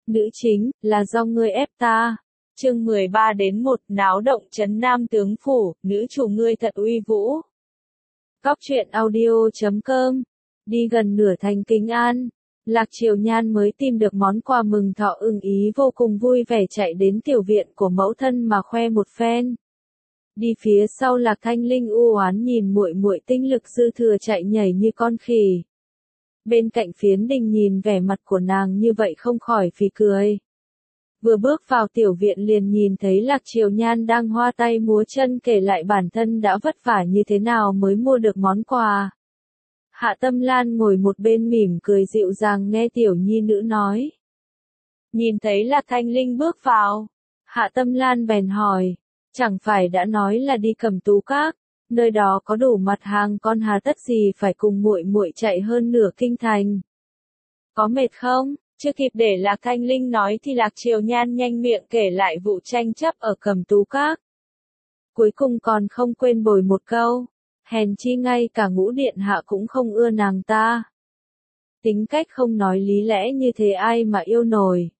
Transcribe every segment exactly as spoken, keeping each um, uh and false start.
Nữ chính, là do ngươi ép ta. Chương mười ba đến một, náo động trấn Nam tướng phủ, nữ chủ ngươi thật uy vũ. Góc truyện audio chấm com. Đi gần nửa thành Kính An, Lạc Triều Nhan mới tìm được món quà mừng thọ ưng ý vô cùng vui vẻ chạy đến tiểu viện của mẫu thân mà khoe một phen. Đi phía sau Lạc Thanh Linh u oán nhìn muội muội tinh lực dư thừa chạy nhảy như con khỉ. Bên cạnh Phiến Đình nhìn vẻ mặt của nàng như vậy không khỏi phì cười. Vừa bước vào tiểu viện liền nhìn thấy Lạc Triều Nhan đang hoa tay múa chân kể lại bản thân đã vất vả như thế nào mới mua được món quà. Hạ Tâm Lan ngồi một bên mỉm cười dịu dàng nghe tiểu nhi nữ nói. Nhìn thấy Lạc Thanh Linh bước vào, Hạ Tâm Lan bèn hỏi, chẳng phải đã nói là đi Cẩm Tú Các, nơi đó có đủ mặt hàng con hà tất gì phải cùng muội muội chạy hơn nửa kinh thành. Có mệt không? Chưa kịp để Lạc Thanh Linh nói thì Lạc Triều Nhan nhanh miệng kể lại vụ tranh chấp ở Cẩm Tú Các. Cuối cùng còn không quên bồi một câu, hèn chi ngay cả Ngũ điện hạ cũng không ưa nàng ta. Tính cách không nói lý lẽ như thế ai mà yêu nổi.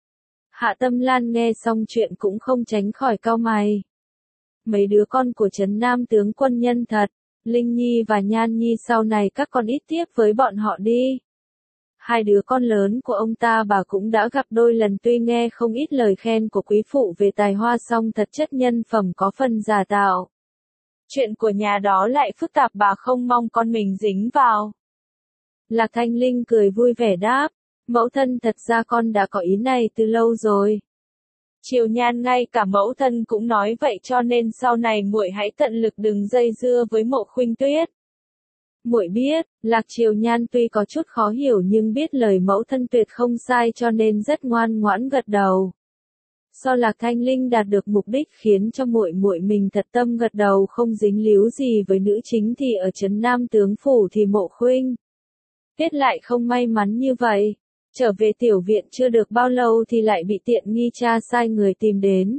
Hạ Tâm Lan nghe xong chuyện cũng không tránh khỏi cau mày. Mấy đứa con của Trấn Nam tướng quân nhân thật, Linh Nhi và Nhan Nhi sau này các con ít tiếp với bọn họ đi. Hai đứa con lớn của ông ta bà cũng đã gặp đôi lần tuy nghe không ít lời khen của quý phụ về tài hoa song thật chất nhân phẩm có phần giả tạo. Chuyện của nhà đó lại phức tạp bà không mong con mình dính vào. Lạc Thanh Linh cười vui vẻ đáp, mẫu thân thật ra con đã có ý này từ lâu rồi. Triều Nhan ngay cả mẫu thân cũng nói vậy cho nên sau này muội hãy tận lực đừng dây dưa với Mộ Khuynh Tuyết. Muội biết, Lạc Triều Nhan tuy có chút khó hiểu nhưng biết lời mẫu thân tuyệt không sai cho nên rất ngoan ngoãn gật đầu. Do Lạc Thanh Linh đạt được mục đích khiến cho muội muội mình thật tâm gật đầu không dính líu gì với nữ chính thì ở Trấn Nam tướng phủ thì Mộ Khuynh Tuyết lại không may mắn như vậy. Trở về tiểu viện chưa được bao lâu thì lại bị tiện nghi cha sai người tìm đến.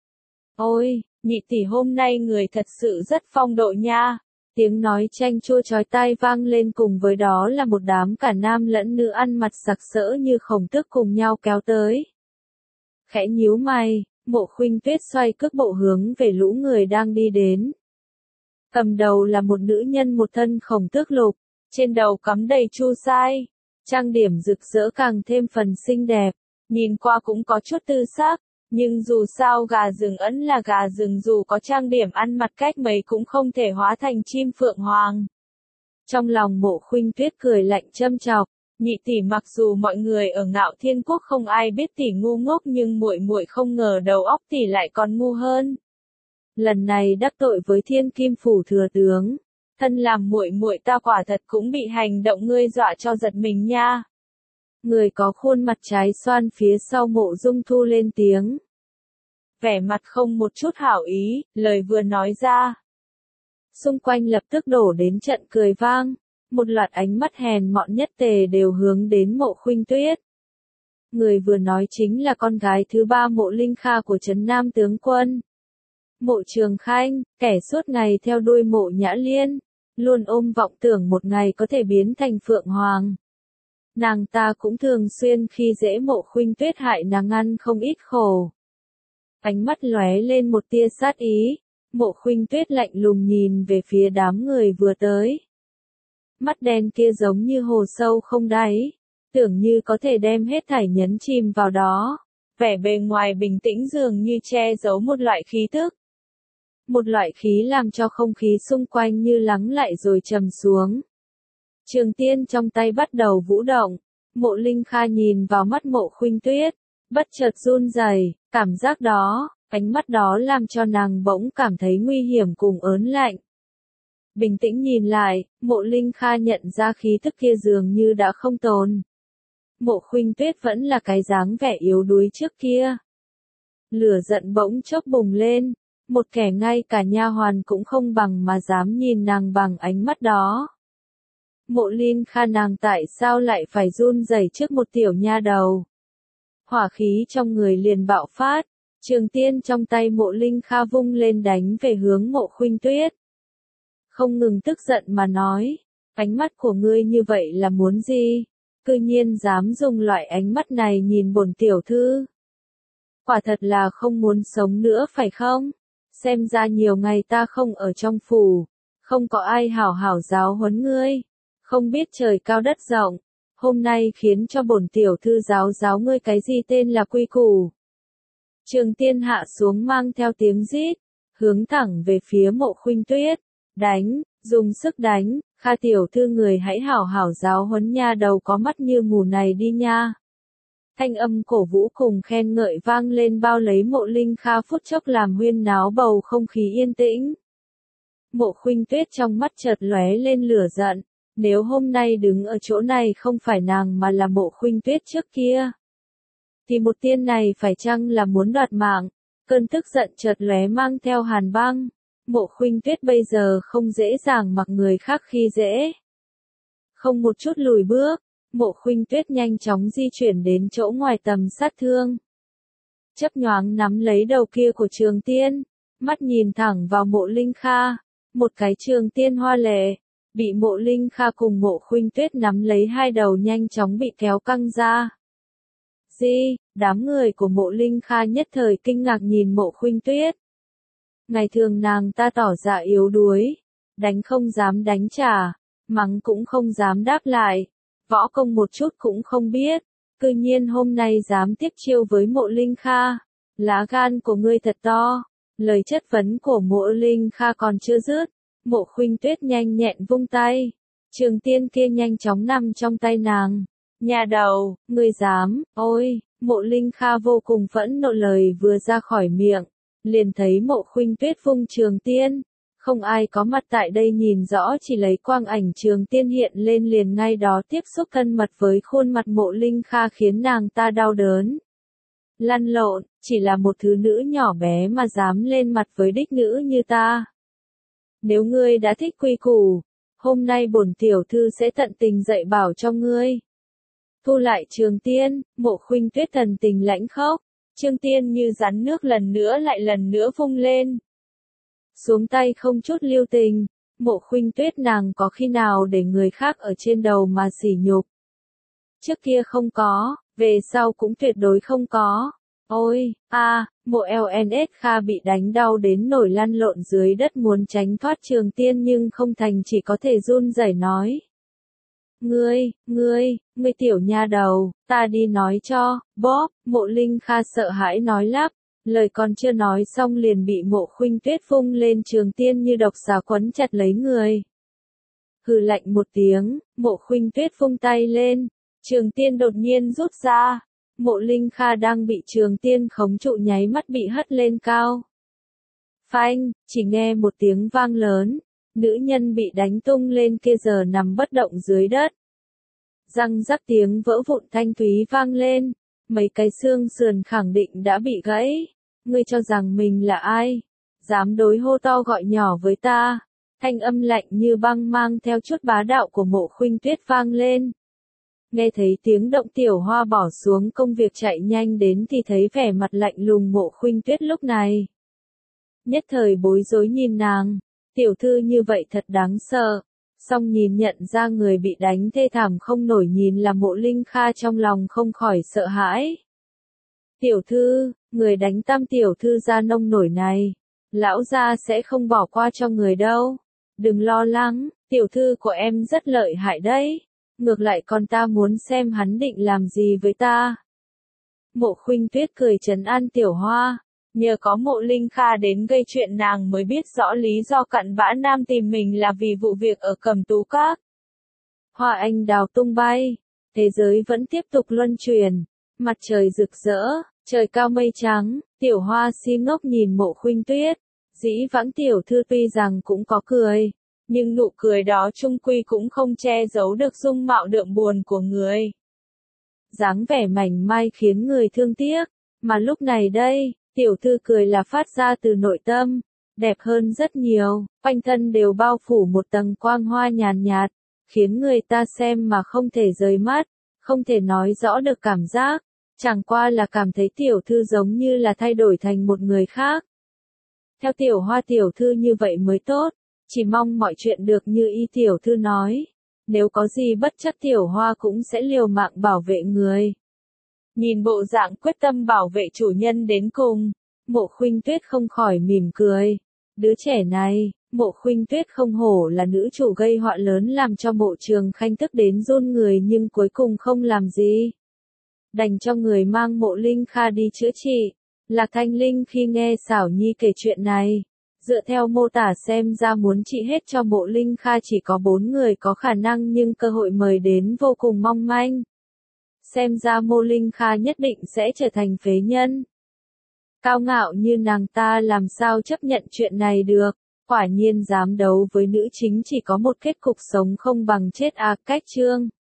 Ôi, nhị tỷ hôm nay người thật sự rất phong độ nha. Tiếng nói chanh chua chói tai vang lên cùng với đó là một đám cả nam lẫn nữ ăn mặc sặc sỡ như Khổng Tước cùng nhau kéo tới. Khẽ nhíu mày, Mộ Khuynh Tuyết xoay cước bộ hướng về lũ người đang đi đến. Cầm đầu là một nữ nhân một thân Khổng Tước lục, trên đầu cắm đầy chu sai. Trang điểm rực rỡ càng thêm phần xinh đẹp, nhìn qua cũng có chút tư sắc, nhưng dù sao gà rừng ẩn là gà rừng dù có trang điểm ăn mặc cách mấy cũng không thể hóa thành chim phượng hoàng. Trong lòng Mộ Khuynh Tuyết cười lạnh châm chọc, nhị tỷ mặc dù mọi người ở Ngạo Thiên Quốc không ai biết tỷ ngu ngốc nhưng muội muội không ngờ đầu óc tỷ lại còn ngu hơn. Lần này đắc tội với Thiên Kim phủ thừa tướng. Thân làm muội muội ta quả thật cũng bị hành động ngươi dọa cho giật mình nha. Người có khuôn mặt trái xoan phía sau Mộ Dung Thu lên tiếng. Vẻ mặt không một chút hảo ý, lời vừa nói ra. Xung quanh lập tức đổ đến trận cười vang, một loạt ánh mắt hèn mọn nhất tề đều hướng đến Mộ Khuynh Tuyết. Người vừa nói chính là con gái thứ ba Mộ Linh Kha của Trấn Nam tướng quân. Mộ Trường Khanh, kẻ suốt ngày theo đuôi Mộ Nhã Liên, luôn ôm vọng tưởng một ngày có thể biến thành Phượng Hoàng. Nàng ta cũng thường xuyên khi dễ Mộ Khuynh Tuyết hại nàng ăn không ít khổ. Ánh mắt lóe lên một tia sát ý, Mộ Khuynh Tuyết lạnh lùng nhìn về phía đám người vừa tới. Mắt đen kia giống như hồ sâu không đáy, tưởng như có thể đem hết thảy nhấn chìm vào đó. Vẻ bề ngoài bình tĩnh dường như che giấu một loại khí tức. Một loại khí làm cho không khí xung quanh như lắng lại rồi trầm xuống. Trường tiên trong tay bắt đầu vũ động, Mộ Linh Kha nhìn vào mắt Mộ Khuynh Tuyết, bất chợt run rẩy, cảm giác đó, ánh mắt đó làm cho nàng bỗng cảm thấy nguy hiểm cùng ớn lạnh. Bình tĩnh nhìn lại, Mộ Linh Kha nhận ra khí tức kia dường như đã không tồn. Mộ Khuynh Tuyết vẫn là cái dáng vẻ yếu đuối trước kia. Lửa giận bỗng chốc bùng lên. Một kẻ ngay cả nha hoàn cũng không bằng mà dám nhìn nàng bằng ánh mắt đó. Mộ Linh Kha nàng tại sao lại phải run rẩy trước một tiểu nha đầu. Hỏa khí trong người liền bạo phát, trường tiên trong tay Mộ Linh Kha vung lên đánh về hướng Mộ Khuynh Tuyết. Không ngừng tức giận mà nói, ánh mắt của ngươi như vậy là muốn gì? cư nhiên dám dùng loại ánh mắt này nhìn bổn tiểu thư. Quả thật là không muốn sống nữa phải không? Xem ra nhiều ngày ta không ở trong phủ, không có ai hảo hảo giáo huấn ngươi, không biết trời cao đất rộng, hôm nay khiến cho bổn tiểu thư giáo giáo ngươi cái gì tên là quy củ. Trường Tiên hạ xuống mang theo tiếng rít, hướng thẳng về phía Mộ Khuynh Tuyết, đánh, dùng sức đánh, Kha tiểu thư người hãy hảo hảo giáo huấn nha đầu có mắt như mù này đi nha. Thanh âm cổ vũ cùng khen ngợi vang lên bao lấy Mộ Linh Kha phút chốc làm huyên náo bầu không khí yên tĩnh. Mộ Khuynh Tuyết trong mắt chợt lóe lên lửa giận, nếu hôm nay đứng ở chỗ này không phải nàng mà là Mộ Khuynh Tuyết trước kia, thì một tiên này phải chăng là muốn đoạt mạng? Cơn tức giận chợt lóe mang theo hàn băng. Mộ Khuynh Tuyết bây giờ không dễ dàng mặc người khác khi dễ. Không một chút lùi bước, Mộ Khuynh Tuyết nhanh chóng di chuyển đến chỗ ngoài tầm sát thương. Chấp nhoáng nắm lấy đầu kia của Trường Tiên, mắt nhìn thẳng vào Mộ Linh Kha, một cái Trường Tiên hoa lệ, bị Mộ Linh Kha cùng Mộ Khuynh Tuyết nắm lấy hai đầu nhanh chóng bị kéo căng ra. Gì? Đám người của Mộ Linh Kha nhất thời kinh ngạc nhìn Mộ Khuynh Tuyết. Ngày thường nàng ta tỏ ra yếu đuối, đánh không dám đánh trả, mắng cũng không dám đáp lại, võ công một chút cũng không biết, cư nhiên hôm nay dám tiếp chiêu với Mộ Linh Kha, lá gan của ngươi thật to. Lời chất vấn của Mộ Linh Kha còn chưa dứt, Mộ Khuynh Tuyết nhanh nhẹn vung tay, Trường Tiên kia nhanh chóng nằm trong tay nàng. Nhà đầu, ngươi dám, ôi, Mộ Linh Kha vô cùng phẫn nộ, lời vừa ra khỏi miệng, liền thấy Mộ Khuynh Tuyết vung Trường Tiên, không ai có mặt tại đây nhìn rõ, chỉ lấy quang ảnh Trường Tiên hiện lên liền ngay đó tiếp xúc thân mật với khuôn mặt Mộ Linh Kha khiến nàng ta đau đớn. Lăn lộn, chỉ là một thứ nữ nhỏ bé mà dám lên mặt với đích nữ như ta. Nếu ngươi đã thích quy củ, hôm nay bổn tiểu thư sẽ tận tình dạy bảo cho ngươi. Thu lại Trường Tiên, Mộ Khuynh Tuyết thần tình lãnh khốc, Trường Tiên như rắn nước lần nữa lại lần nữa vung lên. Xuống tay không chút lưu tình, Mộ Khuynh Tuyết nàng có khi nào để người khác ở trên đầu mà sỉ nhục. Trước kia không có, về sau cũng tuyệt đối không có. Ôi, a, à, Mộ lờ en ét Kha bị đánh đau đến nổi lăn lộn dưới đất muốn tránh thoát Trường Tiên nhưng không thành, chỉ có thể run rẩy nói. Ngươi, ngươi, ngươi tiểu nha đầu, ta đi nói cho, bóp, Mộ Linh Kha sợ hãi nói lắp, lời còn chưa nói xong liền bị Mộ Khuynh Tuyết vung lên Trường Tiên như độc xà quấn chặt lấy người. Hừ lạnh một tiếng, Mộ Khuynh Tuyết vung tay lên, Trường Tiên đột nhiên rút ra, Mộ Linh Kha đang bị Trường Tiên khống trụ nháy mắt bị hất lên cao. Phanh, chỉ nghe một tiếng vang lớn. Nữ nhân bị đánh tung lên kia giờ nằm bất động dưới đất. Răng rắc tiếng vỡ vụn thanh thúy vang lên, mấy cái xương sườn khẳng định đã bị gãy. Ngươi cho rằng mình là ai? Dám đối hô to gọi nhỏ với ta? Thanh âm lạnh như băng mang theo chút bá đạo của Mộ Khuynh Tuyết vang lên. Nghe thấy tiếng động Tiểu Hoa bỏ xuống công việc chạy nhanh đến thì thấy vẻ mặt lạnh lùng Mộ Khuynh Tuyết lúc này. Nhất thời bối rối nhìn nàng. Tiểu thư như vậy thật đáng sợ, song nhìn nhận ra người bị đánh thê thảm không nổi nhìn là Mộ Linh Kha trong lòng không khỏi sợ hãi. Tiểu thư, người đánh tam tiểu thư ra nông nổi này, lão gia sẽ không bỏ qua cho người đâu. Đừng lo lắng, tiểu thư của em rất lợi hại đấy, ngược lại còn ta muốn xem hắn định làm gì với ta. Mộ Khuynh Tuyết cười trấn an Tiểu Hoa. Nhờ có Mộ Linh Kha đến gây chuyện nàng mới biết rõ lý do cặn bã nam tìm mình là vì vụ việc ở Cẩm Tú Các. Hoa anh đào tung bay, thế giới vẫn tiếp tục luân chuyển, mặt trời rực rỡ, trời cao mây trắng, Tiểu Hoa si ngốc nhìn Mộ Khuynh Tuyết, dĩ vãng tiểu thư tuy rằng cũng có cười, nhưng nụ cười đó chung quy cũng không che giấu được dung mạo đượm buồn của người. Dáng vẻ mảnh mai khiến người thương tiếc, mà lúc này đây, tiểu thư cười là phát ra từ nội tâm, đẹp hơn rất nhiều, quanh thân đều bao phủ một tầng quang hoa nhàn nhạt, khiến người ta xem mà không thể rời mắt, không thể nói rõ được cảm giác, chẳng qua là cảm thấy tiểu thư giống như là thay đổi thành một người khác. Theo Tiểu Hoa tiểu thư như vậy mới tốt, chỉ mong mọi chuyện được như y tiểu thư nói. nếu có gì bất chắc Tiểu Hoa cũng sẽ liều mạng bảo vệ người. Nhìn bộ dạng quyết tâm bảo vệ chủ nhân đến cùng, Mộ Khuynh Tuyết không khỏi mỉm cười. Đứa trẻ này, Mộ Khuynh Tuyết không hổ là nữ chủ gây họa lớn làm cho Mộ Trường Khanh tức đến run người nhưng cuối cùng không làm gì. Đành cho người mang Mộ Linh Kha đi chữa trị. Lạc Thanh Linh khi nghe Xảo Nhi kể chuyện này, dựa theo mô tả xem ra muốn trị hết cho Mộ Linh Kha chỉ có bốn người có khả năng nhưng cơ hội mời đến vô cùng mong manh. Xem ra Mộ Linh Kha nhất định sẽ trở thành phế nhân. Cao ngạo như nàng ta làm sao chấp nhận chuyện này được, quả nhiên dám đấu với nữ chính chỉ có một kết cục sống không bằng chết à. Cách chương